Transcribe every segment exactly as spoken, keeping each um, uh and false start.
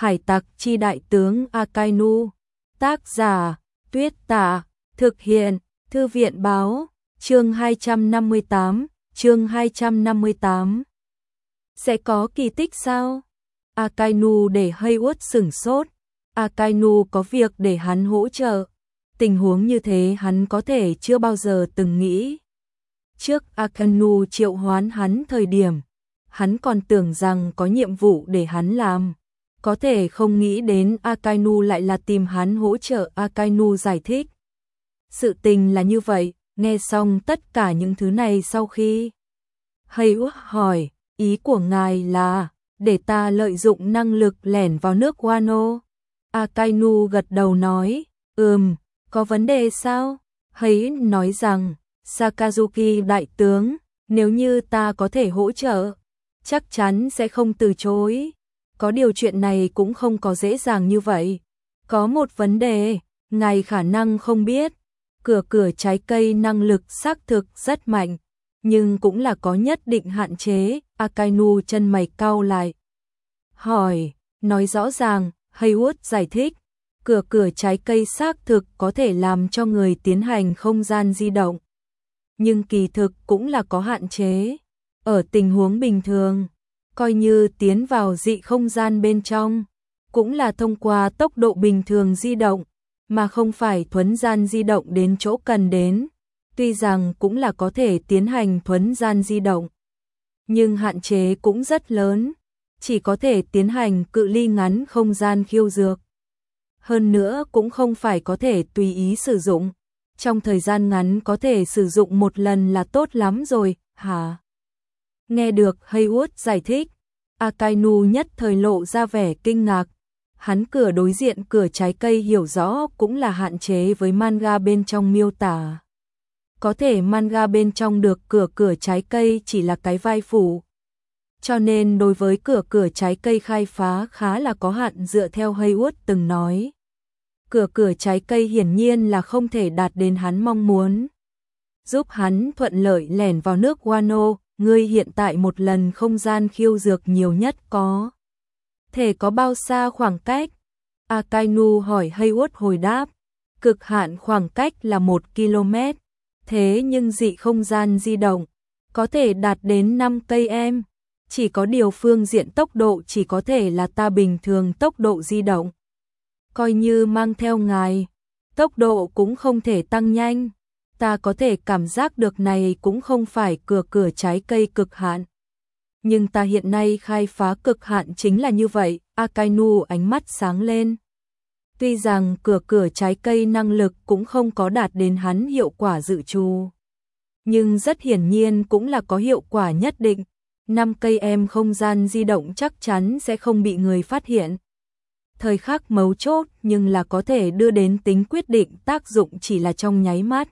Hải tặc chi đại tướng Akainu. Tác giả, Tuyết Tả. Thực hiện, Thư viện báo. Chương hai trăm năm mươi tám, chương hai trăm năm mươi tám. Sẽ có kỳ tích sao? Akainu để Haywood sửng sốt. Akainu có việc để hắn hỗ trợ. Tình huống như thế hắn có thể chưa bao giờ từng nghĩ. Trước Akainu triệu hoán hắn thời điểm, hắn còn tưởng rằng có nhiệm vụ để hắn làm. Có thể không nghĩ đến Akainu lại là tìm hắn hỗ trợ. Akainu giải thích. Sự tình là như vậy, nghe xong tất cả những thứ này sau khi Haywood hỏi, ý của ngài là để ta lợi dụng năng lực lẻn vào nước Wano. Akainu gật đầu nói, ừm, có vấn đề sao? Haywood nói rằng, Sakazuki đại tướng, nếu như ta có thể hỗ trợ, chắc chắn sẽ không từ chối. Có điều chuyện này cũng không có dễ dàng như vậy. Có một vấn đề, ngài khả năng không biết, cửa cửa trái cây năng lực xác thực rất mạnh, nhưng cũng là có nhất định hạn chế. Akainu chân mày cau lại. Hỏi, nói rõ ràng, Haywood giải thích, cửa cửa trái cây xác thực có thể làm cho người tiến hành không gian di động. Nhưng kỳ thực cũng là có hạn chế. Ở tình huống bình thường, coi như tiến vào dị không gian bên trong, cũng là thông qua tốc độ bình thường di động, mà không phải thuấn gian di động đến chỗ cần đến. Tuy rằng cũng là có thể tiến hành thuấn gian di động, nhưng hạn chế cũng rất lớn, chỉ có thể tiến hành cự ly ngắn không gian khiêu dược. Hơn nữa cũng không phải có thể tùy ý sử dụng, trong thời gian ngắn có thể sử dụng một lần là tốt lắm rồi, hả? Nghe được Haywood giải thích, Akainu nhất thời lộ ra vẻ kinh ngạc. Hắn cửa đối diện cửa trái cây hiểu rõ cũng là hạn chế với manga bên trong miêu tả. Có thể manga bên trong được cửa cửa trái cây chỉ là cái vai phụ. Cho nên đối với cửa cửa trái cây khai phá khá là có hạn dựa theo Haywood từng nói. Cửa cửa trái cây hiển nhiên là không thể đạt đến hắn mong muốn. Giúp hắn thuận lợi lẻn vào nước Wano, ngươi hiện tại một lần không gian khiêu dược nhiều nhất có thể có bao xa khoảng cách? Akainu hỏi. Haywood hồi đáp, cực hạn khoảng cách là một ki lô mét, thế nhưng dị không gian di động có thể đạt đến năm cây em. Chỉ có điều phương diện tốc độ chỉ có thể là ta bình thường tốc độ di động. Coi như mang theo ngài, tốc độ cũng không thể tăng nhanh. Ta có thể cảm giác được này cũng không phải cửa cửa trái cây cực hạn. Nhưng ta hiện nay khai phá cực hạn chính là như vậy. Akainu ánh mắt sáng lên. Tuy rằng cửa cửa trái cây năng lực cũng không có đạt đến hắn hiệu quả dự trù, nhưng rất hiển nhiên cũng là có hiệu quả nhất định. năm cây em không gian di động chắc chắn sẽ không bị người phát hiện. Thời khắc mấu chốt nhưng là có thể đưa đến tính quyết định, tác dụng chỉ là trong nháy mắt.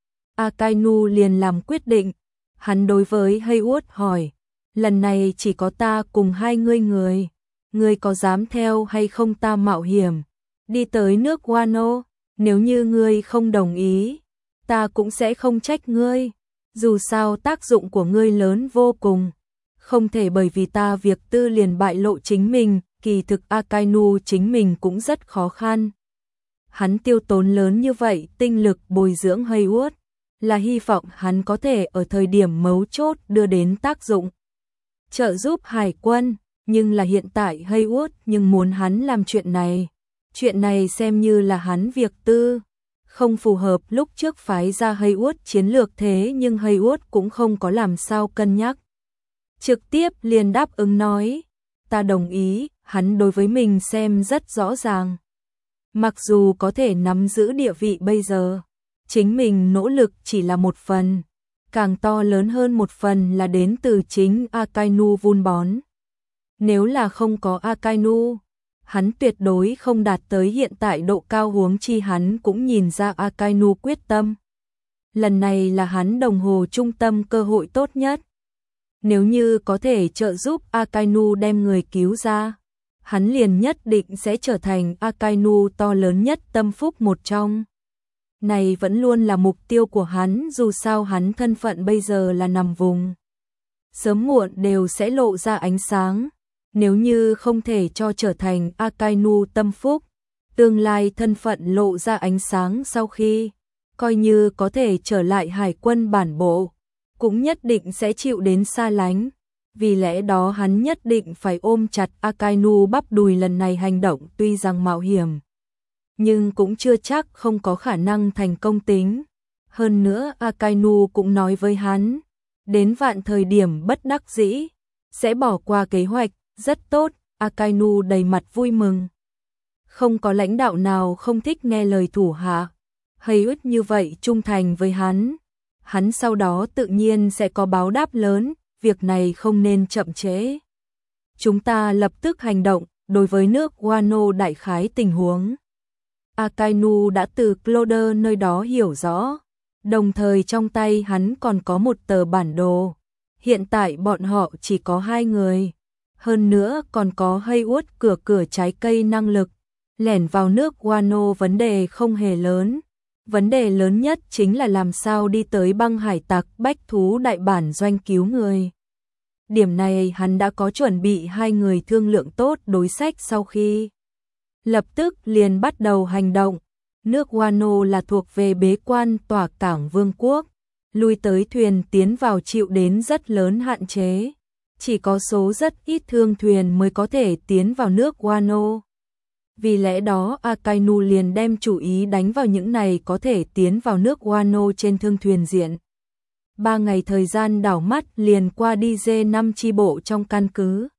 Akainu liền làm quyết định. Hắn đối với Haywood hỏi, lần này chỉ có ta cùng hai ngươi người, ngươi có dám theo hay không ta mạo hiểm đi tới nước Wano? Nếu như ngươi không đồng ý, ta cũng sẽ không trách ngươi. Dù sao tác dụng của ngươi lớn vô cùng, không thể bởi vì ta việc tư liền bại lộ chính mình. Kỳ thực Akainu chính mình cũng rất khó khăn. Hắn tiêu tốn lớn như vậy tinh lực bồi dưỡng Haywood, là hy vọng hắn có thể ở thời điểm mấu chốt đưa đến tác dụng, trợ giúp hải quân. Nhưng là hiện tại Haywood nhưng muốn hắn làm chuyện này. Chuyện này xem như là hắn việc tư, không phù hợp lúc trước phái ra Haywood chiến lược, thế nhưng Haywood cũng không có làm sao cân nhắc. Trực tiếp liền đáp ứng nói, ta đồng ý. Hắn đối với mình xem rất rõ ràng. Mặc dù có thể nắm giữ địa vị bây giờ, chính mình nỗ lực chỉ là một phần, càng to lớn hơn một phần là đến từ chính Akainu vun bón. Nếu là không có Akainu, hắn tuyệt đối không đạt tới hiện tại độ cao, huống chi hắn cũng nhìn ra Akainu quyết tâm. Lần này là hắn đồng hồ trung tâm cơ hội tốt nhất. Nếu như có thể trợ giúp Akainu đem người cứu ra, hắn liền nhất định sẽ trở thành Akainu to lớn nhất tâm phúc một trong. Này vẫn luôn là mục tiêu của hắn, dù sao hắn thân phận bây giờ là nằm vùng. Sớm muộn đều sẽ lộ ra ánh sáng. Nếu như không thể cho trở thành Akainu tâm phúc, tương lai thân phận lộ ra ánh sáng sau khi, coi như có thể trở lại hải quân bản bộ, cũng nhất định sẽ chịu đến xa lánh. Vì lẽ đó hắn nhất định phải ôm chặt Akainu bắp đùi, lần này hành động tuy rằng mạo hiểm, nhưng cũng chưa chắc không có khả năng thành công tính. Hơn nữa Akainu cũng nói với hắn, đến vạn thời điểm bất đắc dĩ, sẽ bỏ qua kế hoạch. Rất tốt, Akainu đầy mặt vui mừng. Không có lãnh đạo nào không thích nghe lời thủ hạ. Haywood như vậy trung thành với hắn, hắn sau đó tự nhiên sẽ có báo đáp lớn, việc này không nên chậm trễ. Chúng ta lập tức hành động. Đối với nước Wano đại khái tình huống, Akainu đã từ Cloder nơi đó hiểu rõ, đồng thời trong tay hắn còn có một tờ bản đồ. Hiện tại bọn họ chỉ có hai người, hơn nữa còn có Haywood cửa cửa trái cây năng lực, lẻn vào nước Wano vấn đề không hề lớn. Vấn đề lớn nhất chính là làm sao đi tới băng hải tặc bách thú đại bản doanh cứu người. Điểm này hắn đã có chuẩn bị, hai người thương lượng tốt đối sách sau khi lập tức liền bắt đầu hành động. Nước Wano là thuộc về bế quan tỏa cảng vương quốc, lui tới thuyền tiến vào chịu đến rất lớn hạn chế, chỉ có số rất ít thương thuyền mới có thể tiến vào nước Wano. Vì lẽ đó Akainu liền đem chủ ý đánh vào những này có thể tiến vào nước Wano trên thương thuyền diện. Ba ngày thời gian đảo mắt liền qua đi, dê năm chi bộ trong căn cứ.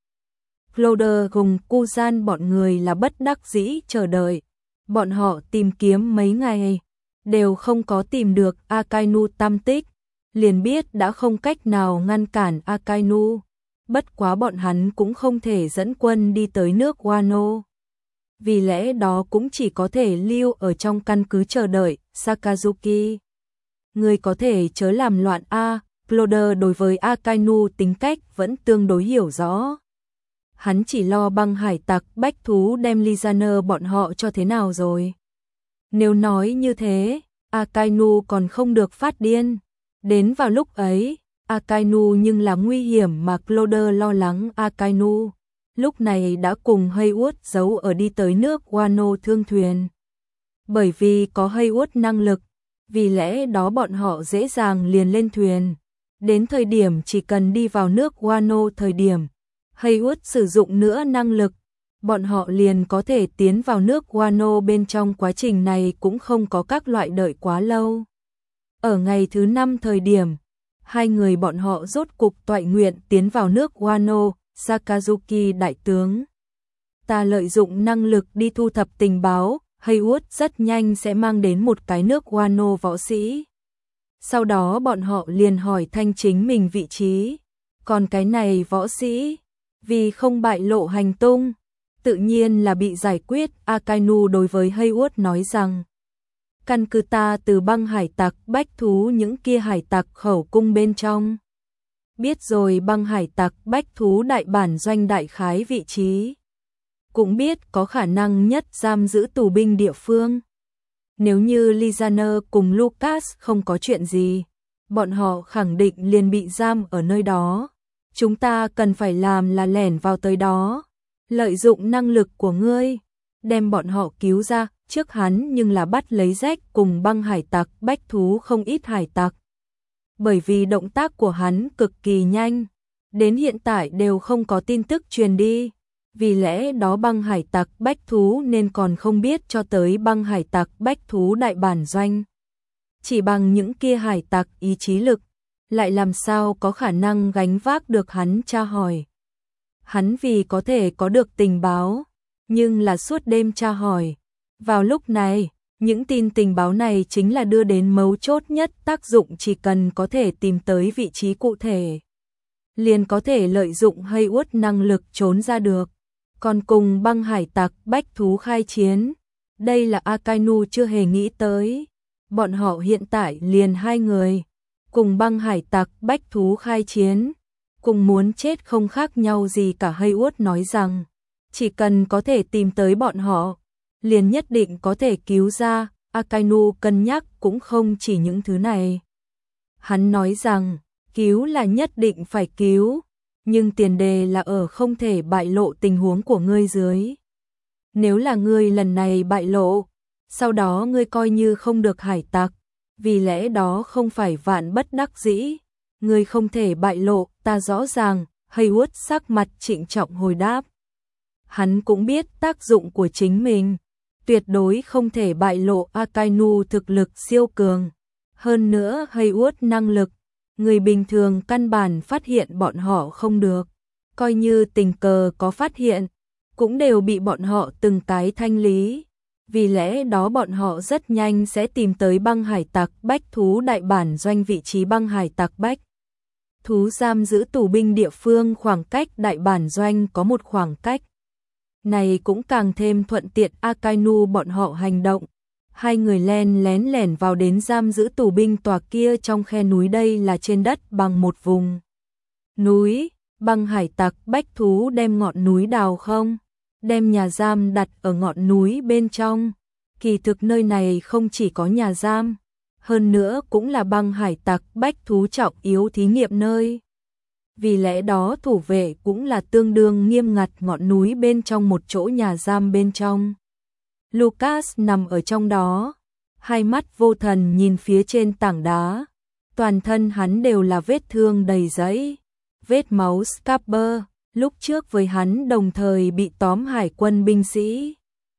Cloder cùng Kuzan bọn người là bất đắc dĩ chờ đợi. Bọn họ tìm kiếm mấy ngày, đều không có tìm được Akainu tam tích, liền biết đã không cách nào ngăn cản Akainu. Bất quá bọn hắn cũng không thể dẫn quân đi tới nước Wano. Vì lẽ đó cũng chỉ có thể lưu ở trong căn cứ chờ đợi. Sakazuki, người có thể chớ làm loạn a. Cloder đối với Akainu tính cách vẫn tương đối hiểu rõ. Hắn chỉ lo băng hải tặc bách thú đem Lizaner bọn họ cho thế nào rồi. Nếu nói như thế, Akainu còn không được phát điên. Đến vào lúc ấy, Akainu nhưng là nguy hiểm mà Cloder lo lắng. Akainu lúc này đã cùng Haywood giấu ở đi tới nước Wano thương thuyền. Bởi vì có Haywood năng lực, vì lẽ đó bọn họ dễ dàng liền lên thuyền. Đến thời điểm chỉ cần đi vào nước Wano thời điểm Haywood sử dụng nữa năng lực, bọn họ liền có thể tiến vào nước Wano. Bên trong quá trình này cũng không có các loại đợi quá lâu. Ở ngày thứ năm thời điểm, hai người bọn họ rốt cục toại nguyện tiến vào nước Wano. Sakazuki đại tướng, ta lợi dụng năng lực đi thu thập tình báo, Haywood rất nhanh sẽ mang đến một cái nước Wano võ sĩ. Sau đó bọn họ liền hỏi thanh chính mình vị trí, còn cái này võ sĩ, vì không bại lộ hành tung, tự nhiên là bị giải quyết. Akainu đối với Haywood nói rằng, căn cứ ta từ băng hải tặc bách thú những kia hải tặc khẩu cung bên trong. Biết rồi băng hải tặc bách thú đại bản doanh đại khái vị trí. Cũng biết có khả năng nhất giam giữ tù binh địa phương. Nếu như Lizaner cùng Lucas không có chuyện gì, bọn họ khẳng định liền bị giam ở nơi đó. Chúng ta cần phải làm là lẻn vào tới đó, lợi dụng năng lực của ngươi, đem bọn họ cứu ra. Trước hắn nhưng là bắt lấy Jack cùng băng hải tặc bách thú không ít hải tặc. Bởi vì động tác của hắn cực kỳ nhanh, đến hiện tại đều không có tin tức truyền đi. Vì lẽ đó băng hải tặc bách thú nên còn không biết cho tới băng hải tặc bách thú đại bản doanh. Chỉ bằng những kia hải tặc ý chí lực, lại làm sao có khả năng gánh vác được hắn tra hỏi. Hắn vì có thể có được tình báo, nhưng là suốt đêm tra hỏi. Vào lúc này, những tin tình báo này chính là đưa đến mấu chốt nhất tác dụng, chỉ cần có thể tìm tới vị trí cụ thể, liền có thể lợi dụng Haywood năng lực trốn ra được. Còn cùng băng hải tặc bách thú khai chiến, đây là Akainu chưa hề nghĩ tới. Bọn họ hiện tại liền hai người, cùng băng hải tặc bách thú khai chiến, cùng muốn chết không khác nhau gì cả. Haywood nói rằng, chỉ cần có thể tìm tới bọn họ, liền nhất định có thể cứu ra. Akainu cân nhắc cũng không chỉ những thứ này. Hắn nói rằng, cứu là nhất định phải cứu, nhưng tiền đề là ở không thể bại lộ tình huống của ngươi dưới. Nếu là ngươi lần này bại lộ, sau đó ngươi coi như không được hải tặc, vì lẽ đó không phải vạn bất đắc dĩ, ngươi không thể bại lộ, ta rõ ràng, Haywood sắc mặt trịnh trọng hồi đáp. Hắn cũng biết tác dụng của chính mình, tuyệt đối không thể bại lộ Akainu thực lực siêu cường. Hơn nữa Haywood năng lực, người bình thường căn bản phát hiện bọn họ không được. Coi như tình cờ có phát hiện, cũng đều bị bọn họ từng cái thanh lý. Vì lẽ đó bọn họ rất nhanh sẽ tìm tới băng hải tặc Bách Thú đại bản doanh vị trí băng hải tặc Bách Thú giam giữ tù binh địa phương khoảng cách đại bản doanh có một khoảng cách. Này cũng càng thêm thuận tiện Akainu bọn họ hành động. Hai người len lén lẻn vào đến giam giữ tù binh tòa kia trong khe núi, đây là trên đất bằng một vùng núi. Băng hải tặc Bách Thú đem ngọn núi đào không, đem nhà giam đặt ở ngọn núi bên trong. Kỳ thực nơi này không chỉ có nhà giam, hơn nữa cũng là băng hải tặc Bách Thú trọng yếu thí nghiệm nơi. Vì lẽ đó thủ vệ cũng là tương đương nghiêm ngặt ngọn núi bên trong một chỗ nhà giam bên trong. Lucas nằm ở trong đó, hai mắt vô thần nhìn phía trên tảng đá. Toàn thân hắn đều là vết thương đầy dẫy, vết máu Scarper, lúc trước với hắn đồng thời bị tóm hải quân binh sĩ.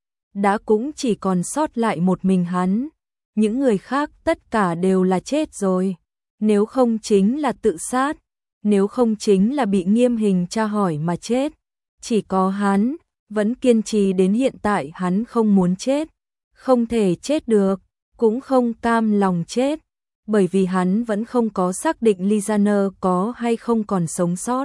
Đã cũng chỉ còn sót lại một mình hắn, những người khác tất cả đều là chết rồi. Nếu không chính là tự sát, nếu không chính là bị nghiêm hình tra hỏi mà chết. Chỉ có hắn vẫn kiên trì đến hiện tại, hắn không muốn chết, không thể chết được, cũng không cam lòng chết, bởi vì hắn vẫn không có xác định Lizaner có hay không còn sống sót.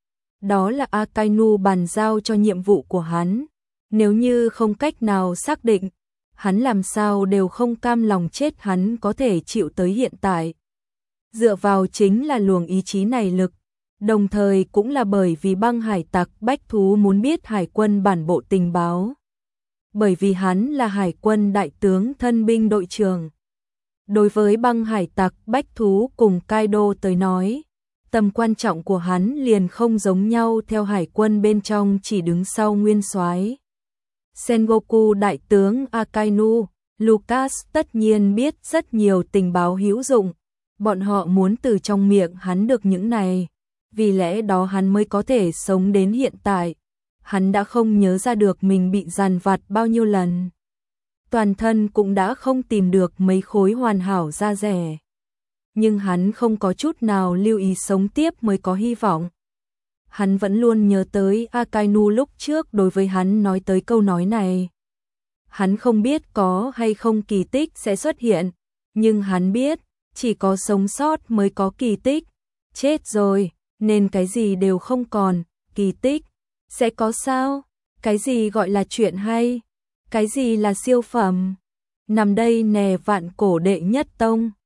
Đó là Akainu bàn giao cho nhiệm vụ của hắn, nếu như không cách nào xác định, hắn làm sao đều không cam lòng chết, hắn có thể chịu tới hiện tại. Dựa vào chính là luồng ý chí này lực. Đồng thời cũng là bởi vì băng hải tặc Bách Thú muốn biết hải quân bản bộ tình báo. Bởi vì hắn là hải quân đại tướng thân binh đội trưởng. Đối với băng hải tặc Bách Thú cùng Kaido tới nói, tầm quan trọng của hắn liền không giống nhau. Theo hải quân bên trong chỉ đứng sau nguyên soái Sengoku đại tướng Akainu, Lucas tất nhiên biết rất nhiều tình báo hữu dụng. Bọn họ muốn từ trong miệng hắn được những này. Vì lẽ đó hắn mới có thể sống đến hiện tại. Hắn đã không nhớ ra được mình bị dằn vặt bao nhiêu lần. Toàn thân cũng đã không tìm được mấy khối hoàn hảo da rẻ. Nhưng hắn không có chút nào lưu ý sống tiếp mới có hy vọng. Hắn vẫn luôn nhớ tới Akainu lúc trước đối với hắn nói tới câu nói này. Hắn không biết có hay không kỳ tích sẽ xuất hiện, nhưng hắn biết chỉ có sống sót mới có kỳ tích. Chết rồi nên cái gì đều không còn, kỳ tích sẽ có sao? Cái gì gọi là chuyện hay? Cái gì là siêu phẩm? Nằm đây nè vạn cổ đệ nhất tông.